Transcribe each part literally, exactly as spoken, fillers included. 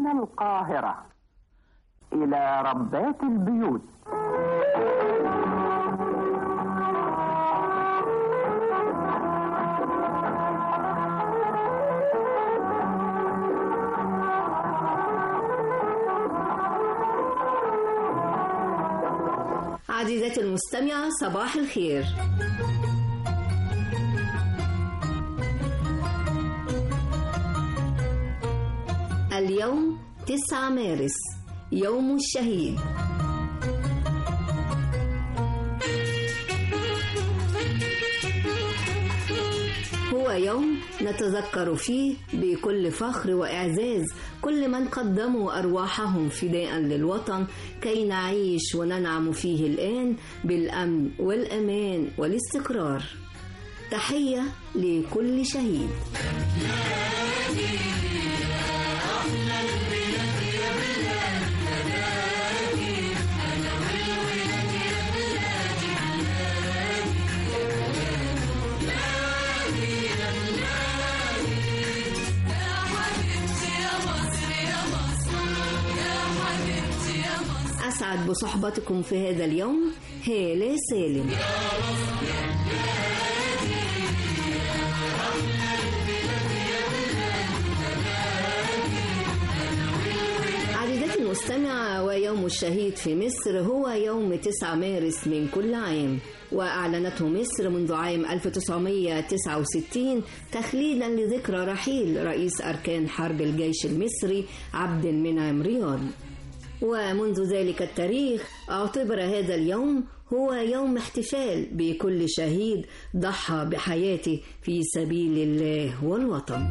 من القاهرة إلى ربات البيوت. عزيزتي المستمعة، صباح الخير. اليوم تسعة مارس، يوم الشهيد. هو يوم نتذكر فيه بكل فخر وإعزاز كل من قدموا أرواحهم فداء للوطن كي نعيش وننعم فيه الآن بالأمن والأمان والاستقرار. تحية لكل شهيد. أسعد بصحبتكم في هذا اليوم هالة سالم. عزيزتي المستمعة، ويوم الشهيد في مصر هو يوم تسعة مارس من كل عام، وأعلنته مصر منذ عام ألف وتسعمائة وتسعة وستين تخليدا لذكرى رحيل رئيس أركان حرب الجيش المصري عبد المنعم رياض. ومنذ ذلك التاريخ اعتبر هذا اليوم هو يوم احتفال بكل شهيد ضحى بحياته في سبيل الله والوطن.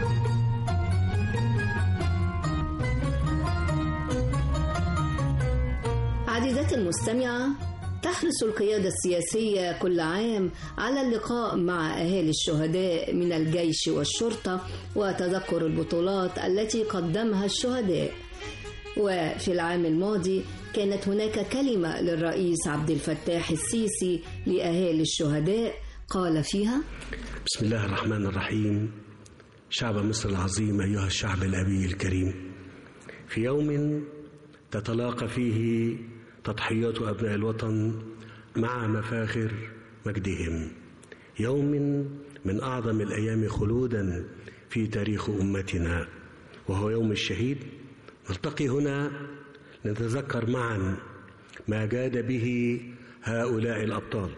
عزيزتي المستمعة، تحرص القيادة السياسية كل عام على اللقاء مع أهالي الشهداء من الجيش والشرطة وتذكر البطولات التي قدمها الشهداء. وفي العام الماضي كانت هناك كلمة للرئيس عبد الفتاح السيسي لأهالي الشهداء قال فيها: بسم الله الرحمن الرحيم. شعب مصر العظيم، أيها الشعب الأبي الكريم، في يوم تتلاقى فيه تضحيات أبناء الوطن مع مفاخر مجدهم، يوم من أعظم الأيام خلودا في تاريخ أمتنا، وهو يوم الشهيد. نلتقي هنا نتذكر معا ما جاد به هؤلاء الأبطال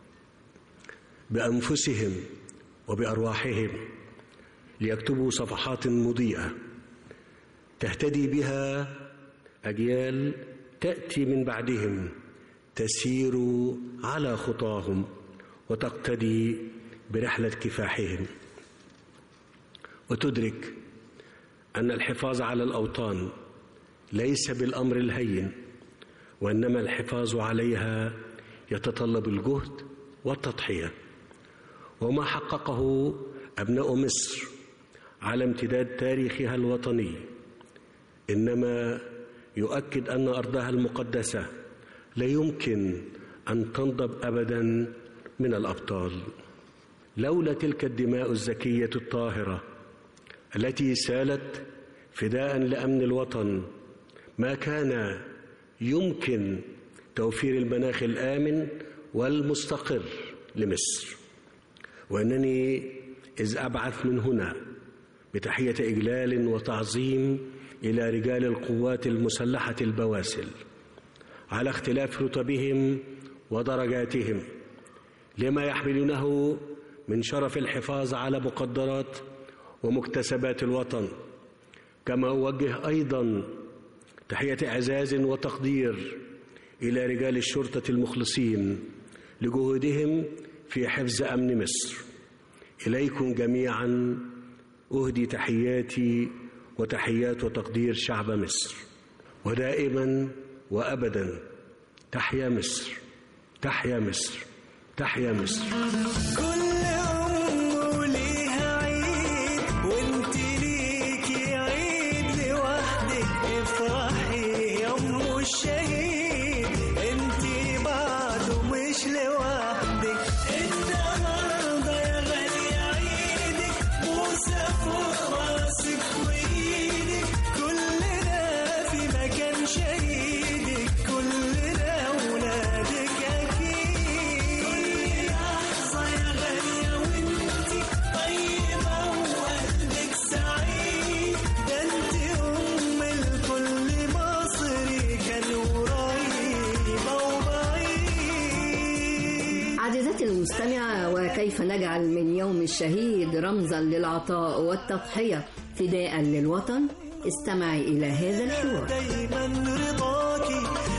بأنفسهم وبأرواحهم ليكتبوا صفحات مضيئة تهتدي بها أجيال تأتي من بعدهم تسير على خطاهم وتقتدي برحلة كفاحهم، وتدرك أن الحفاظ على الأوطان ليس بالأمر الهين، وإنما الحفاظ عليها يتطلب الجهد والتضحية. وما حققه أبناء مصر على امتداد تاريخها الوطني إنما يؤكد أن أرضها المقدسة لا يمكن أن تنضب أبدا من الأبطال. لولا تلك الدماء الزكية الطاهرة التي سالت فداء لأمن الوطن ما كان يمكن توفير المناخ الآمن والمستقر لمصر. وأنني إذ أبعث من هنا بتحية إجلال وتعظيم إلى رجال القوات المسلحة البواسل على اختلاف رتبهم ودرجاتهم لما يحملونه من شرف الحفاظ على مقدرات ومكتسبات الوطن. كما أوجه أيضا تحية إعزاز وتقدير إلى رجال الشرطة المخلصين لجهودهم في حفظ أمن مصر. إليكم جميعا أهدي تحياتي وتحيات وتقدير شعب مصر، ودائما وأبدا تحيا مصر، تحيا مصر، تحيا مصر. كل المستمع، وكيف نجعل من يوم الشهيد رمزا للعطاء والتضحية فداء للوطن؟ استمعي إلى هذا الحوار. دايما رضاكي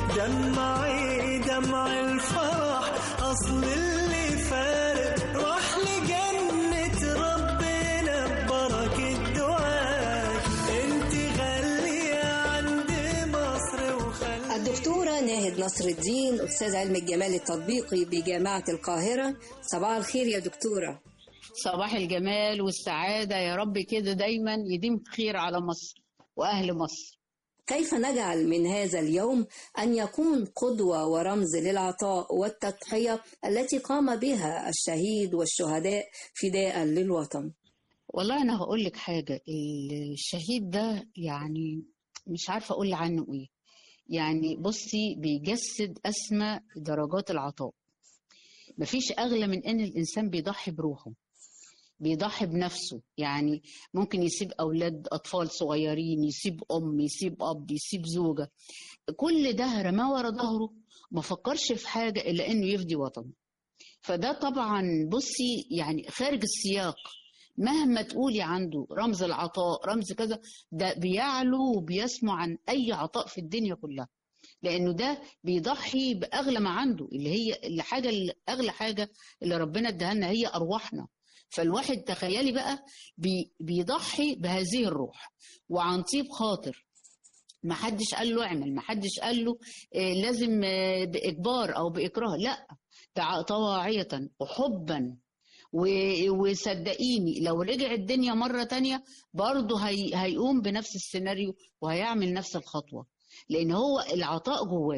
دمعي دمع الفرح، أصل اللي فارق راح لجنة ربنا ببركة دعاك، انت غالية عند مصر وخلي. الدكتورة ناهد نصر الدين، أستاذ علم الجمال التطبيقي بجامعة القاهرة. صباح الخير يا دكتورة. صباح الجمال والسعادة يا رب، كده دايما يديم خير على مصر وأهل مصر. كيف نجعل من هذا اليوم أن يكون قدوة ورمز للعطاء والتضحية التي قام بها الشهيد والشهداء فداء للوطن؟ والله أنا هقول لك حاجة، الشهيد ده يعني مش عارفة أقول عنه إيه. يعني بصي، بيجسد أسمى درجات العطاء. مفيش أغلى من أن الإنسان بيضحي بروحه، بيضحي بنفسه. يعني ممكن يسيب أولاد أطفال صغيرين، يسيب أم، يسيب أب، يسيب زوجة، كل ده رماه ورا ظهره، ما فكرش في حاجة إلا إنه يفدي وطنه. فده طبعا بصي يعني خارج السياق، مهما تقولي عنده رمز العطاء رمز كذا، ده بيعلو وبيسمو عن أي عطاء في الدنيا كلها، لأنه ده بيضحي بأغلى ما عنده، اللي هي الحاجة اللي أغلى حاجة اللي ربنا اداها لنا هي أرواحنا. فالواحد تخيلي بقى بي بيضحي بهذه الروح وعن طيب خاطر، ما حدش قال له اعمل، ما حدش قال له إيه لازم إيه بإجبار أو بإكراه، لا، ده طواعية وحبا. وصدقيني لو رجع الدنيا مرة تانية برضه هي هيقوم بنفس السيناريو وهيعمل نفس الخطوة، لأن هو العطاء جواه،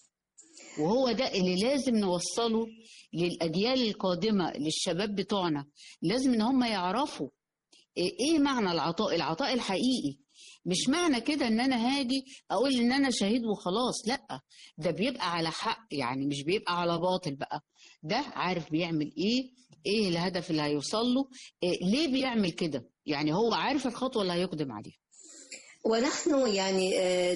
وهو ده اللي لازم نوصله للأجيال القادمة، للشباب بتوعنا. لازم إن هم يعرفوا إيه معنى العطاء، العطاء الحقيقي. مش معنى كده إن أنا هاجي أقول إن أنا شهيد وخلاص، لأ، ده بيبقى على حق، يعني مش بيبقى على باطل بقى. ده عارف بيعمل إيه، إيه الهدف اللي هيوصل له، إيه ليه بيعمل كده، يعني هو عارف الخطوة اللي هيقدم عليها. ونحن يعني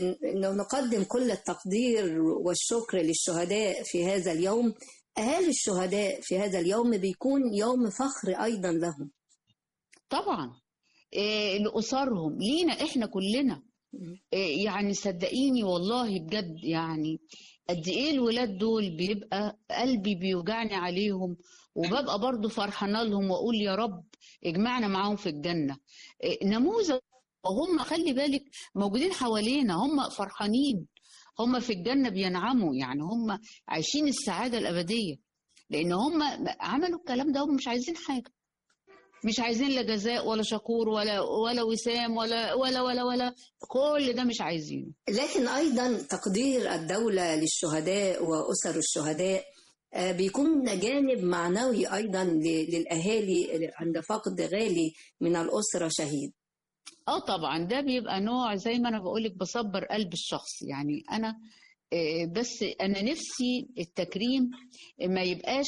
نقدم كل التقدير والشكر للشهداء في هذا اليوم. أهالي الشهداء في هذا اليوم بيكون يوم فخر أيضا لهم طبعا، إيه لأسرهم، لينا إحنا كلنا. إيه يعني صدقيني والله بجد، يعني قد إيه الولاد دول بيبقى قلبي بيوجعني عليهم، وببقى برضو فرحانة لهم وأقول يا رب اجمعنا معاهم في الجنة. إيه نموذج، وهم خلي بالك موجودين حوالينا، هم فرحانين، هم في الجنة بينعموا، يعني هم عايشين السعادة الأبدية، لأن هم عملوا الكلام ده، هم مش عايزين حاجة، مش عايزين لا جزاء ولا شكور ولا ولا وسام ولا ولا ولا ولا كل ده مش عايزينه. لكن أيضا تقدير الدولة للشهداء وأسر الشهداء بيكون جانب معنوي أيضا للأهالي عند فقد غالي من الأسرة شهيد. اه طبعا، ده بيبقى نوع زي ما انا بقولك بصبر قلب الشخص. يعني انا بس انا نفسي التكريم ما يبقاش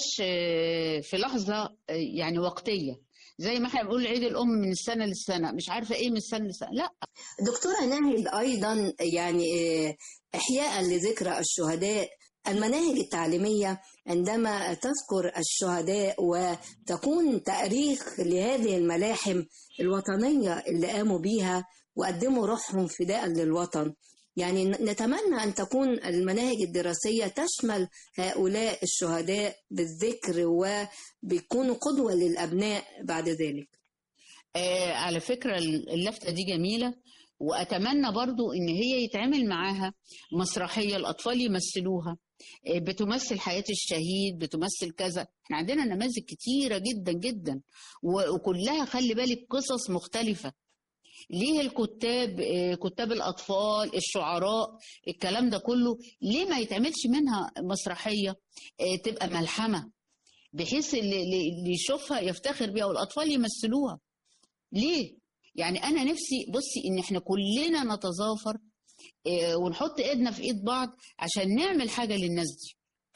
في لحظة يعني وقتية، زي ما احنا بنقول عيد الام من السنة للسنة، مش عارفة ايه من السنة للسنة، لا. دكتورة ناهد، ايضا يعني احياء لذكرى الشهداء، المناهج التعليمية عندما تذكر الشهداء وتكون تأريخ لهذه الملاحم الوطنية اللي قاموا بيها وقدموا روحهم فداء للوطن، يعني نتمنى أن تكون المناهج الدراسية تشمل هؤلاء الشهداء بالذكر وبيكونوا قدوة للأبناء بعد ذلك. آه على فكرة اللفتة دي جميلة، وأتمنى برضو إن هي يتعمل معاها مسرحية الأطفال يمثلوها، بتمثل حياة الشهيد، بتمثل كذا. احنا عندنا نماذج كتيرة جدا جدا، وكلها خلي بالك قصص مختلفة. ليه الكتاب، كتاب الأطفال، الشعراء، الكلام ده كله، ليه ما يتعملش منها مسرحية تبقى ملحمة، بحيث اللي يشوفها يفتخر بيها والأطفال يمثلوها؟ ليه؟ يعني أنا نفسي بصي إن احنا كلنا نتظافر ونحط ايدنا في ايد بعض عشان نعمل حاجة للناس دي.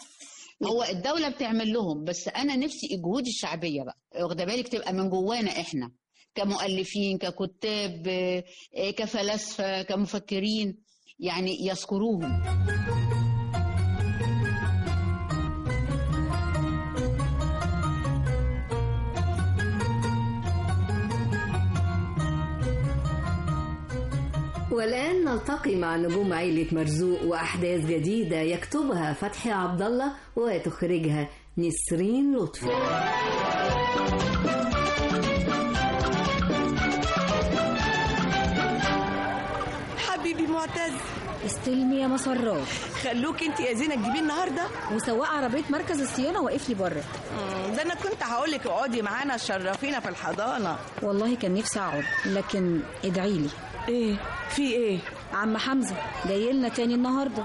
هو الدولة بتعمل لهم، بس انا نفسي الجهود الشعبية بقى واخده بالك تبقى من جوانا احنا كمؤلفين، ككتاب، كفلاسفة، كمفكرين، يعني يذكروهم. والآن نلتقي مع نجوم عيلة مرزوق وأحداث جديدة يكتبها فتحي عبد الله وتخرجها نسرين لطفي. حبيبي معتز، استلمي يا مسرات. خلوك انت يا زينة تجيبيه النهارده. وسواق عربيه مركز الصيانه واقف لي بره. ده انا كنت هقولك اقعدي معانا تشرفينا في الحضانه. والله كان نفسي اقعد، لكن ادعي لي. ايه في ايه؟ عم حمزه جاي لنا تاني النهارده.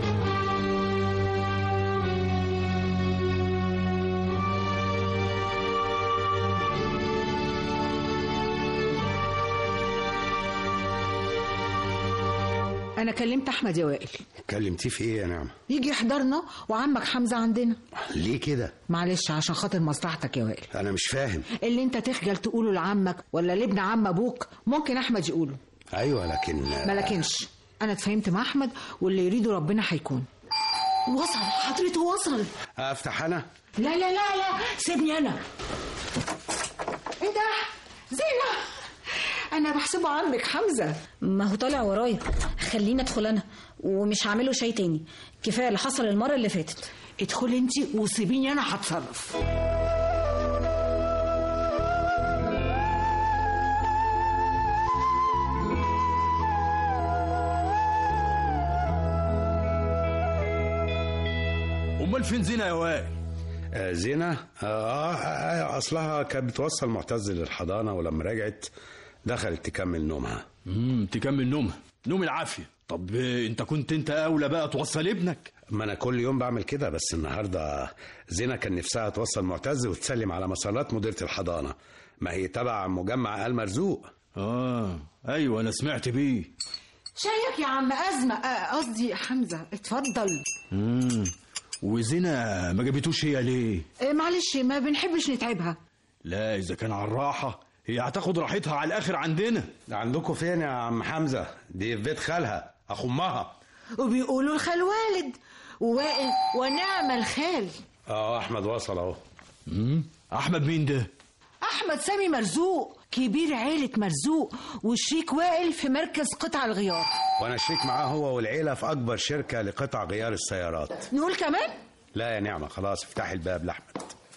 أنا كلمت أحمد يا وائل. كلمتيه في إيه يا نعمة؟ يجي يحضرنا وعمك حمزة عندنا. ليه كده؟ معلش عشان خاطر مصلحتك يا وائل. أنا مش فاهم. اللي أنت تخجل تقوله لعمك ولا لابن عم أبوك ممكن أحمد يقوله. أيوة لكن ما لكنش. أنا اتفاهمت مع أحمد واللي يريده ربنا هيكون. وصل حضرته وصل. أفتح أنا؟ لا لا لا لا سيبني أنا. إيه ده؟ زينة أنا بحسبه عمك حمزة. ما هو طالع ورايا، خليني ادخل انا ومش هعمله شيء تاني. كفايه اللي حصل المره اللي فاتت. ادخلي انت وسيبيني انا هتصرف. امال فين زينة يا وائل؟ آه زينة آه, آه أصلها كانت بتوصل معتز للحضانة، ولما رجعت دخلت تكمل نومها. امم تكمل نومها؟ نوم العافية. طب انت كنت انت اولى بقى توصل ابنك. ما انا كل يوم بعمل كده، بس النهارده زينة كان نفسها توصل معتز وتسلم على مسارات مديرة الحضانة، ما هي تبع مجمع آل مرزوق. اه ايوه انا سمعت بيه. شايك يا عم أزمة، قصدي حمزة، اتفضل. امم وزينة ما جابتوش هي ليه؟ اه معلش ما بنحبش نتعبها. لا اذا كان على الراحة هي هتاخد راحتها على الاخر عندنا. عندكم فين يا عم حمزة؟ دي في بيت خالها اخو امها. وبيقولوا الخال والد ووائل ونعم الخال. اه احمد وصل اهو. امم احمد مين ده؟ احمد سامي مرزوق، كبير عيلة مرزوق، والشريك وائل في مركز قطع الغيار. وانا شريك معاه هو والعيلة في اكبر شركة لقطع غيار السيارات. نقول كمان؟ لا يا نعمة خلاص افتحي الباب لاحمد.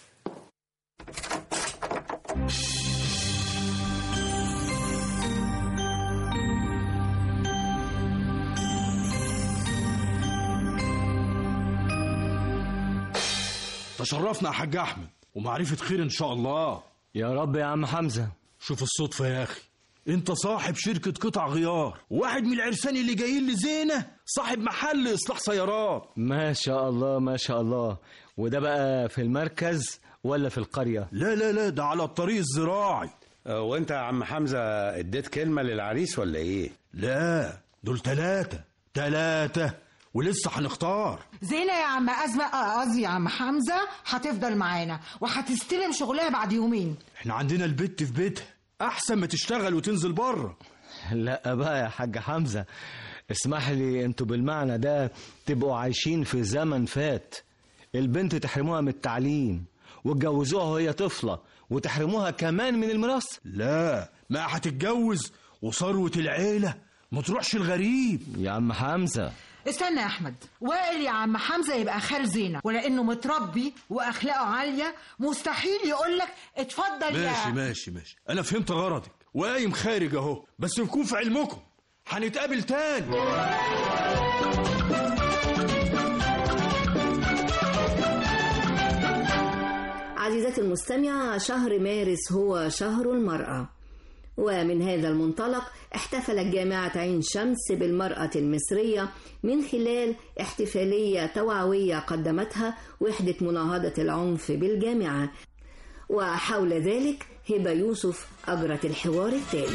تشرفنا يا حاج احمد ومعرفة خير ان شاء الله. يا رب يا عم حمزة. شوف الصدفة يا اخي، انت صاحب شركة قطع غيار، واحد من العرسان اللي جايين لزينة صاحب محل اصلاح سيارات. ما شاء الله ما شاء الله. وده بقى في المركز ولا في القرية؟ لا لا لا ده على الطريق الزراعي. أه وانت يا عم حمزة اديت كلمة للعريس ولا ايه؟ لا دول تلاتة تلاتة ولسه هنختار. زينة يا عم أزمة، قصدي يا عم حمزة، هتفضل معانا وهتستلم شغلها بعد يومين. احنا عندنا البت في بيتها، احسن ما تشتغل وتنزل بره. لا بقى يا حاج حمزة، اسمح لي، انتوا بالمعنى ده تبقوا عايشين في زمن فات. البنت تحرموها من التعليم وتجوزوها وهي طفلة وتحرموها كمان من الميراث. لا ما هتتجوز وثروة العيلة ما تروحش الغريب. يا عم حمزة استنى يا احمد، وائل يا عم حمزة يبقى خال زينة، ولانه متربي واخلاقه عالية مستحيل يقولك اتفضل يا ماشي ماشي ماشي انا فهمت غرضك وقايم خارج اهو، بس نكون في علمكم هنتقابل تاني. عزيزتي المستمعة، شهر مارس هو شهر المرأة، ومن هذا المنطلق احتفلت جامعة عين شمس بالمرأة المصرية من خلال احتفالية توعوية قدمتها وحدة مناهضة العنف بالجامعة، وحول ذلك هبة يوسف أجرت الحوار التالي.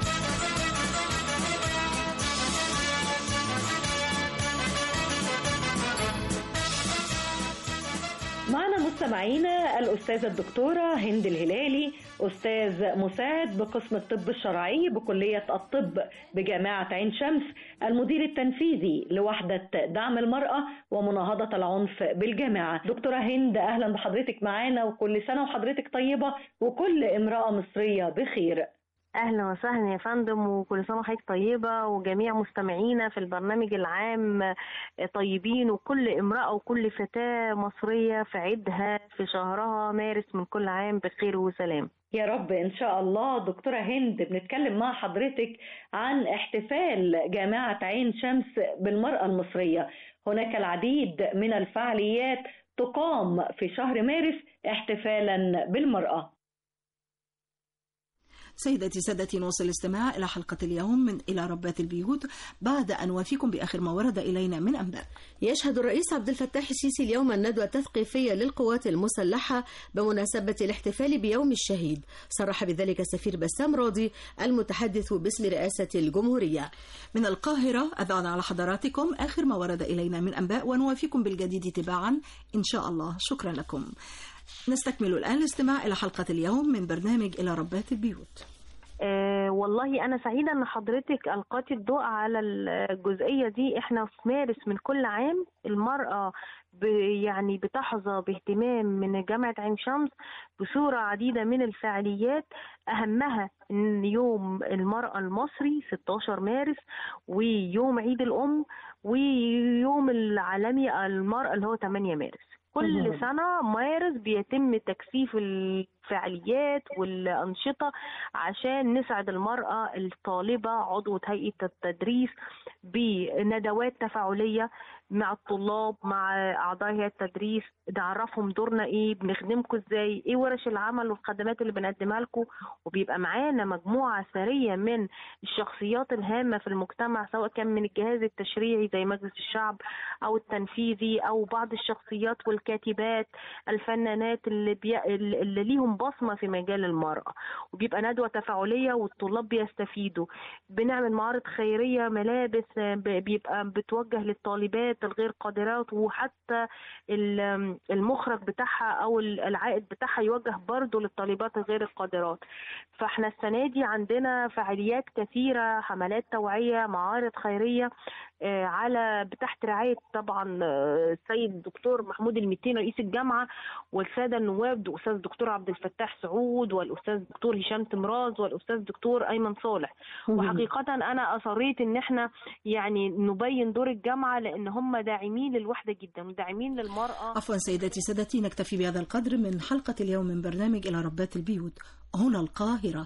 معنا مستمعينا الأستاذة الدكتورة هند الهلالي، أستاذ مساعد بقسم الطب الشرعي بكلية الطب بجامعة عين شمس، المدير التنفيذي لوحدة دعم المرأة ومناهضة العنف بالجامعة. دكتورة هند أهلا بحضرتك معانا، وكل سنة وحضرتك طيبة وكل امرأة مصرية بخير. اهلا وسهلا يا فندم، وكل سنه وحضرتك طيبه، وجميع مستمعينا في البرنامج العام طيبين، وكل امراه وكل فتاه مصريه في عيدها في شهرها مارس من كل عام بخير وسلام يا رب إن شاء الله. دكتورة هند، بنتكلم مع حضرتك عن احتفال جامعة عين شمس بالمرأة المصرية. هناك العديد من الفعاليات تقام في شهر مارس احتفالا بالمرأة. سيداتي سادتي، نوصل الاستماع إلى حلقة اليوم من إلى ربات البيوت بعد أن نوافيكم بآخر ما ورد إلينا من أنباء. يشهد الرئيس عبد الفتاح السيسي اليوم الندوة التثقيفية للقوات المسلحة بمناسبة الاحتفال بيوم الشهيد. صرح بذلك السفير بسام راضي المتحدث باسم رئاسة الجمهورية. من القاهرة أذعنا على حضراتكم آخر ما ورد إلينا من أنباء، ونوافيكم بالجديد تباعا إن شاء الله. شكرا لكم. نستكمل الآن الاستماع إلى حلقة اليوم من برنامج إلى ربات البيوت. أه والله أنا سعيدة أن حضرتك ألقيتي الضوء على الجزئية دي. إحنا في مارس من كل عام المرأة يعني بتحظى باهتمام من جامعة عين شمس بصورة عديدة من الفعاليات، أهمها إن يوم المرأة المصري ستة عشر مارس، ويوم عيد الأم، ويوم العالمي المرأة اللي هو ثمانية مارس. كل سنة مارس بيتم تكثيف الفعاليات والأنشطة عشان نسعد المرأة الطالبة عضوة هيئة التدريس بندوات تفاعلية مع الطلاب، مع أعضاء هيئة التدريس، نعرفهم دورنا إيه، بنخدمكم إزاي، إيه ورش العمل والخدمات اللي بنقدمها لكم. وبيبقى معانا مجموعة ثرية من الشخصيات الهامة في المجتمع، سواء كان من الجهاز التشريعي زي مجلس الشعب أو التنفيذي، أو بعض الشخصيات والكاتبات الفنانات اللي, بي... اللي ليهم بصمة في مجال المرأة. وبيبقى ندوة تفاعلية والطلاب بيستفيدوا. بنعمل معارض خيرية، ملابس بيبقى بتوجه للطالبات الغير قادرات، وحتى المخرج بتاعها او العائد بتاعها يوجه برضو للطالبات الغير القادرات. فاحنا السنة دي عندنا فعاليات كثيرة، حملات توعية، معارض خيرية على تحت رعاية طبعا السيد الدكتور محمود المتين رئيس الجامعة، والسادة النواب الأستاذ الدكتور عبد الفتاح سعود، والأستاذ الدكتور هشام تمراز، والأستاذ الدكتور أيمن صالح. وحقيقة أنا أصريت إن احنا يعني نبين دور الجامعة، لأن هم داعمين للوحدة جدا وداعمين للمرأة. عفوا سيداتي سادتي، نكتفي بهذا القدر من حلقة اليوم من برنامج إلى ربات البيوت هنا القاهرة.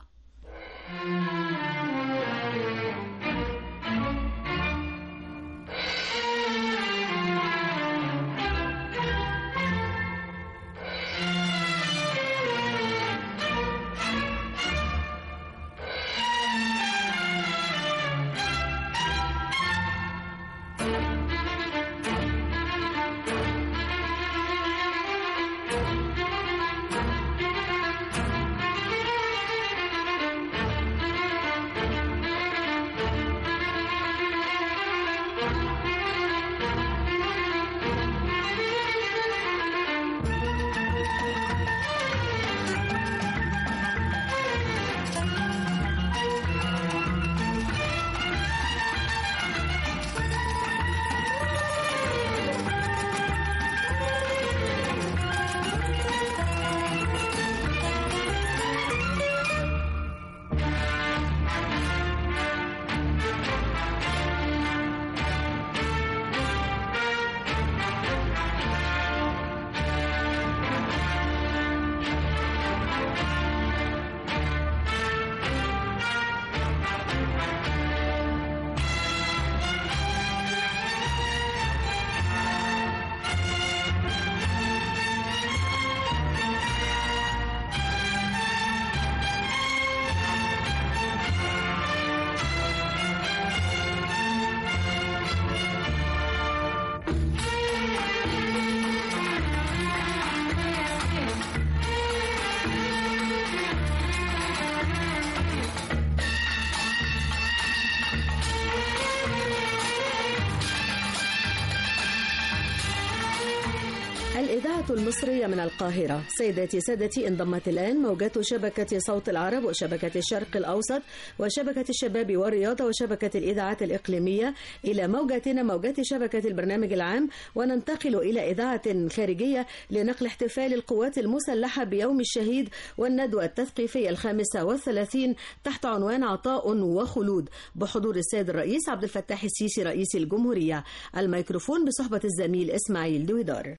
الإذاعة المصرية من القاهرة. سيداتي سادتي، انضمت الآن موجات شبكة صوت العرب وشبكة الشرق الأوسط وشبكة الشباب والرياضة وشبكة الإذاعات الإقليمية إلى موجاتنا موجات شبكة البرنامج العام، وننتقل إلى إذاعة خارجية لنقل احتفال القوات المسلحة بيوم الشهيد والندوة التثقيفية الخامسة والثلاثين تحت عنوان عطاء وخلود بحضور السيد الرئيس عبد الفتاح السيسي رئيس الجمهورية. الميكروفون بصحبة الزميل إسماعيل دويدار.